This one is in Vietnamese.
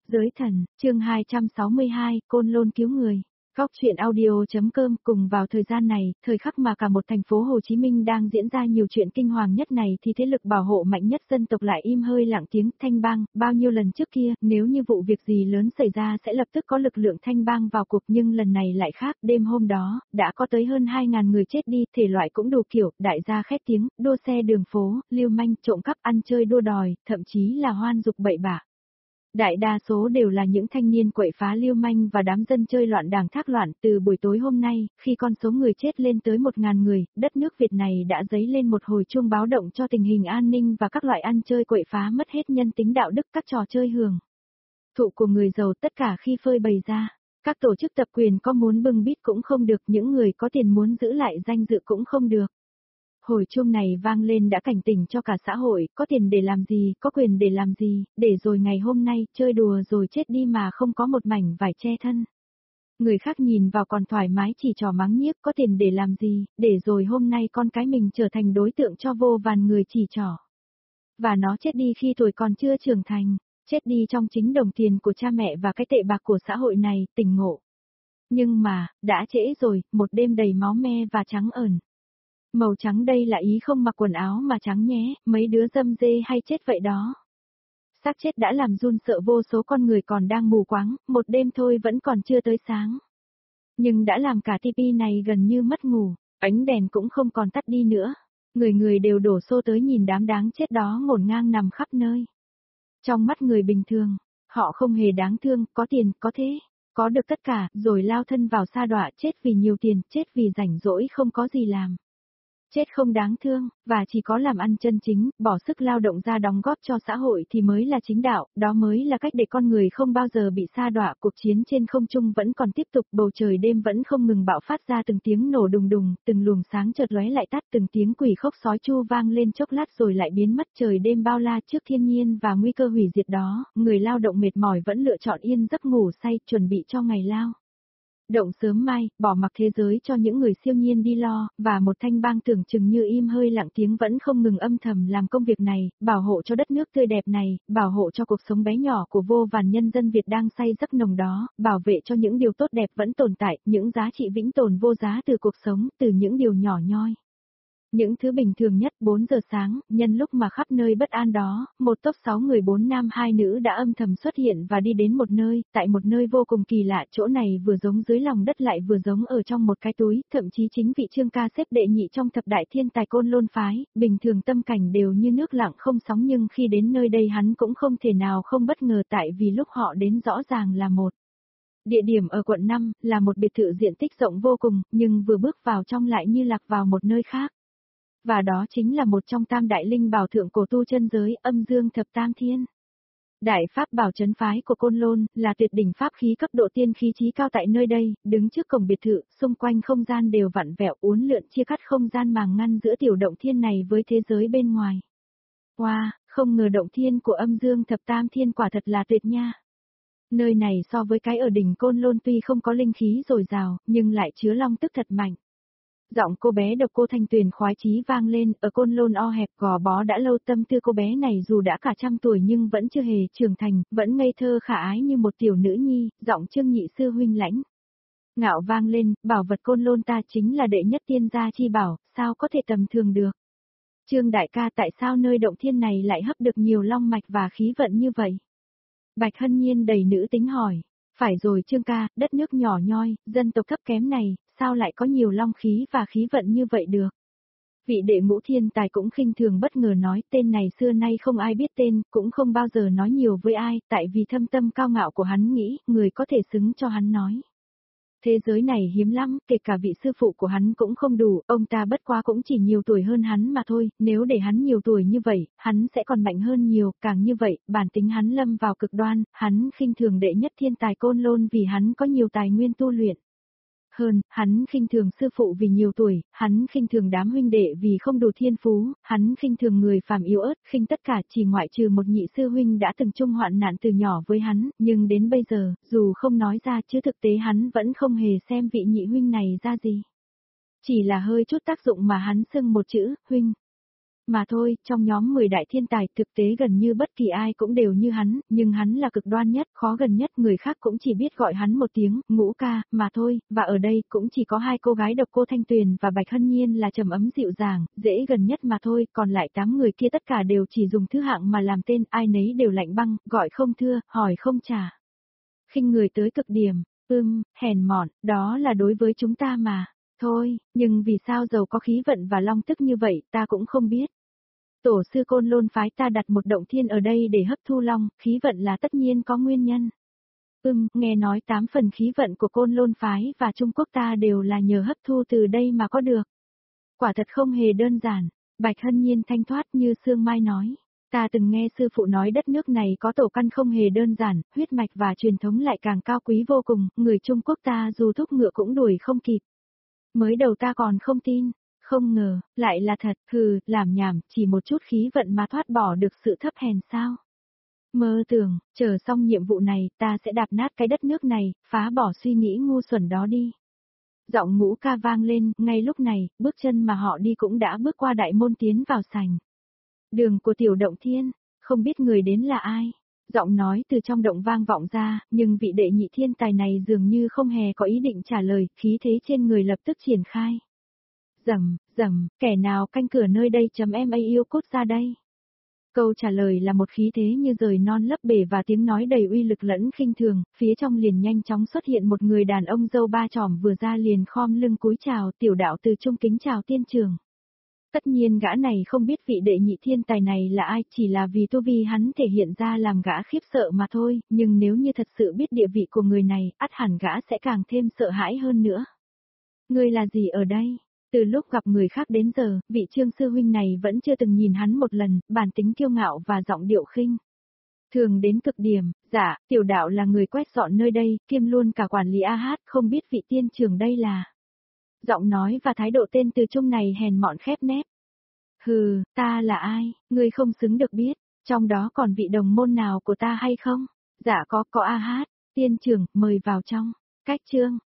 Giới thần, chương 262, Côn Lôn cứu người. Góc truyện audio.com. Cùng vào thời gian này, thời khắc mà cả một thành phố Hồ Chí Minh đang diễn ra nhiều chuyện kinh hoàng nhất này thì thế lực bảo hộ mạnh nhất dân tộc lại im hơi lặng tiếng. Thanh bang, bao nhiêu lần trước kia, nếu như vụ việc gì lớn xảy ra sẽ lập tức có lực lượng thanh bang vào cuộc, nhưng lần này lại khác. Đêm hôm đó, đã có tới hơn 2.000 người chết đi, thể loại cũng đủ kiểu, đại gia khét tiếng, đua xe đường phố, lưu manh, trộm cắp, ăn chơi đua đòi, thậm chí là hoan dục bậy bạ. Đại đa số đều là những thanh niên quậy phá lưu manh và đám dân chơi loạn đảng thác loạn. Từ buổi tối hôm nay, khi con số người chết lên tới 1.000 người, đất nước Việt này đã dấy lên một hồi chuông báo động cho tình hình an ninh và các loại ăn chơi quậy phá mất hết nhân tính đạo đức, các trò chơi hưởng thụ của người giàu tất cả khi phơi bày ra. Các tổ chức tập quyền có muốn bưng bít cũng không được, những người có tiền muốn giữ lại danh dự cũng không được. Hồi chuông này vang lên đã cảnh tỉnh cho cả xã hội, có tiền để làm gì, có quyền để làm gì, để rồi ngày hôm nay, chơi đùa rồi chết đi mà không có một mảnh vải che thân. Người khác nhìn vào còn thoải mái chỉ trò mắng nhiếc, có tiền để làm gì, để rồi hôm nay con cái mình trở thành đối tượng cho vô vàn người chỉ trỏ. Và nó chết đi khi tuổi còn chưa trưởng thành, chết đi trong chính đồng tiền của cha mẹ và cái tệ bạc của xã hội này, tỉnh ngộ. Nhưng mà, đã trễ rồi, một đêm đầy máu me và trắng ẩn. Màu trắng đây là ý không mặc quần áo mà trắng nhé, mấy đứa dâm dê hay chết vậy đó. Xác chết đã làm run sợ vô số con người còn đang mù quáng, một đêm thôi vẫn còn chưa tới sáng. Nhưng đã làm cả tivi này gần như mất ngủ, ánh đèn cũng không còn tắt đi nữa. Người người đều đổ xô tới nhìn đám đáng chết đó ngổn ngang nằm khắp nơi. Trong mắt người bình thường, họ không hề đáng thương, có tiền, có thế, có được tất cả, rồi lao thân vào sa đọa, chết vì nhiều tiền, chết vì rảnh rỗi không có gì làm. Chết không đáng thương, và chỉ có làm ăn chân chính, bỏ sức lao động ra đóng góp cho xã hội thì mới là chính đạo, đó mới là cách để con người không bao giờ bị sa đọa. Cuộc chiến trên không trung vẫn còn tiếp tục, bầu trời đêm vẫn không ngừng bạo phát ra từng tiếng nổ đùng đùng, từng luồng sáng chợt lóe lại tắt, từng tiếng quỷ khóc sói chu vang lên chốc lát rồi lại biến mất. Trời đêm bao la trước thiên nhiên và nguy cơ hủy diệt đó, người lao động mệt mỏi vẫn lựa chọn yên giấc ngủ say, chuẩn bị cho ngày lao động sớm mai, bỏ mặc thế giới cho những người siêu nhiên đi lo, và một thanh bang tưởng chừng như im hơi lặng tiếng vẫn không ngừng âm thầm làm công việc này, bảo hộ cho đất nước tươi đẹp này, bảo hộ cho cuộc sống bé nhỏ của vô vàn nhân dân Việt đang say giấc nồng đó, bảo vệ cho những điều tốt đẹp vẫn tồn tại, những giá trị vĩnh tồn vô giá từ cuộc sống, từ những điều nhỏ nhoi. Những thứ bình thường nhất. 4 giờ sáng, nhân lúc mà khắp nơi bất an đó, một tốp 6 người 4 nam 2 nữ đã âm thầm xuất hiện và đi đến một nơi, tại một nơi vô cùng kỳ lạ, chỗ này vừa giống dưới lòng đất lại vừa giống ở trong một cái túi, thậm chí chính vị Trương ca xếp đệ nhị trong thập đại thiên tài Côn Lôn phái, bình thường tâm cảnh đều như nước lặng không sóng, nhưng khi đến nơi đây hắn cũng không thể nào không bất ngờ, tại vì lúc họ đến rõ ràng là một địa điểm ở quận 5, là một biệt thự diện tích rộng vô cùng, nhưng vừa bước vào trong lại như lạc vào một nơi khác. Và đó chính là một trong tam đại linh bảo thượng cổ tu chân giới, Âm Dương Thập Tam Thiên. Đại pháp bảo trấn phái của Côn Lôn, là tuyệt đỉnh pháp khí cấp độ tiên khí chí cao tại nơi đây, đứng trước cổng biệt thự, xung quanh không gian đều vặn vẹo uốn lượn chia cắt không gian màng ngăn giữa tiểu động thiên này với thế giới bên ngoài. Wow, không ngờ động thiên của Âm Dương Thập Tam Thiên quả thật là tuyệt nha. Nơi này so với cái ở đỉnh Côn Lôn tuy không có linh khí dồi dào, nhưng lại chứa long tức thật mạnh. Giọng cô bé độc cô Thanh Tuyền khoái chí vang lên, ở Côn Lôn o hẹp gò bó đã lâu, tâm tư cô bé này dù đã cả trăm tuổi nhưng vẫn chưa hề trưởng thành, vẫn ngây thơ khả ái như một tiểu nữ nhi. Giọng Trương nhị sư huynh lãnh ngạo vang lên, bảo vật Côn Lôn ta chính là đệ nhất tiên gia chi bảo, sao có thể tầm thường được. Trương đại ca, tại sao nơi động thiên này lại hấp được nhiều long mạch và khí vận như vậy? Bạch Hân Nhiên đầy nữ tính hỏi. Phải rồi Trương ca, đất nước nhỏ nhoi, dân tộc thấp kém này, sao lại có nhiều long khí và khí vận như vậy được? Vị đệ ngũ thiên tài cũng khinh thường bất ngờ nói, tên này xưa nay không ai biết tên, cũng không bao giờ nói nhiều với ai, tại vì thâm tâm cao ngạo của hắn nghĩ, người có thể xứng cho hắn nói. Thế giới này hiếm lắm, kể cả vị sư phụ của hắn cũng không đủ, ông ta bất quá cũng chỉ nhiều tuổi hơn hắn mà thôi, nếu để hắn nhiều tuổi như vậy, hắn sẽ còn mạnh hơn nhiều, càng như vậy, bản tính hắn lâm vào cực đoan, hắn khinh thường đệ nhất thiên tài Côn Lôn vì hắn có nhiều tài nguyên tu luyện. Hơn, hắn khinh thường sư phụ vì nhiều tuổi, hắn khinh thường đám huynh đệ vì không đủ thiên phú, hắn khinh thường người phàm yếu ớt, khinh tất cả chỉ ngoại trừ một nhị sư huynh đã từng chung hoạn nạn từ nhỏ với hắn, nhưng đến bây giờ, dù không nói ra chứ thực tế hắn vẫn không hề xem vị nhị huynh này ra gì. Chỉ là hơi chút tác dụng mà hắn xưng một chữ, huynh. Mà thôi, trong nhóm 10 đại thiên tài thực tế gần như bất kỳ ai cũng đều như hắn, nhưng hắn là cực đoan nhất, khó gần nhất, người khác cũng chỉ biết gọi hắn một tiếng, Ngũ ca, mà thôi, và ở đây cũng chỉ có hai cô gái độc cô Thanh Tuyền và Bạch Hân Nhiên là trầm ấm dịu dàng, dễ gần nhất mà thôi, còn lại 8 người kia tất cả đều chỉ dùng thứ hạng mà làm tên, ai nấy đều lạnh băng, gọi không thưa, hỏi không trả. Khinh người tới cực điểm, hèn mọn, đó là đối với chúng ta mà. Thôi, nhưng vì sao giàu có khí vận và long tức như vậy, ta cũng không biết. Tổ sư Côn Lôn phái ta đặt một động thiên ở đây để hấp thu long, khí vận là tất nhiên có nguyên nhân. Nghe nói 8 phần khí vận của Côn Lôn phái và Trung Quốc ta đều là nhờ hấp thu từ đây mà có được. Quả thật không hề đơn giản, Bạch Hân Nhiên thanh thoát như sương mai nói. Ta từng nghe sư phụ nói đất nước này có tổ căn không hề đơn giản, huyết mạch và truyền thống lại càng cao quý vô cùng, người Trung Quốc ta dù thúc ngựa cũng đuổi không kịp. Mới đầu ta còn không tin, không ngờ, lại là thật, làm nhảm, chỉ một chút khí vận mà thoát bỏ được sự thấp hèn sao. Mơ tưởng, chờ xong nhiệm vụ này, ta sẽ đạp nát cái đất nước này, phá bỏ suy nghĩ ngu xuẩn đó đi. Giọng Ngũ ca vang lên, ngay lúc này, bước chân mà họ đi cũng đã bước qua đại môn tiến vào sảnh. Đường của tiểu động thiên, không biết người đến là ai. Giọng nói từ trong động vang vọng ra, nhưng vị đệ nhị thiên tài này dường như không hề có ý định trả lời, khí thế trên người lập tức triển khai. Rầm, kẻ nào canh cửa nơi đây .ma yêu cốt ra đây. Câu trả lời là một khí thế như rời non lấp bể và tiếng nói đầy uy lực lẫn khinh thường, phía trong liền nhanh chóng xuất hiện một người đàn ông râu ba chòm vừa ra liền khom lưng cúi chào, tiểu đạo từ trung kính chào tiên trường. Tất nhiên gã này không biết vị đệ nhị thiên tài này là ai, chỉ là vì tu vi hắn thể hiện ra làm gã khiếp sợ mà thôi, nhưng nếu như thật sự biết địa vị của người này, ắt hẳn gã sẽ càng thêm sợ hãi hơn nữa. Ngươi là gì ở đây? Từ lúc gặp người khác đến giờ, vị Trương sư huynh này vẫn chưa từng nhìn hắn một lần, bản tính kiêu ngạo và giọng điệu khinh thường đến cực điểm. Dạ, tiểu đạo là người quét dọn nơi đây, kiêm luôn cả quản lý AH, không biết vị tiên trưởng đây là. Giọng nói và thái độ tên từ trung này hèn mọn khép nép. Ta là ai, ngươi không xứng được biết, trong đó còn vị đồng môn nào của ta hay không? Dạ có AH, tiên trưởng, mời vào trong. Cách chương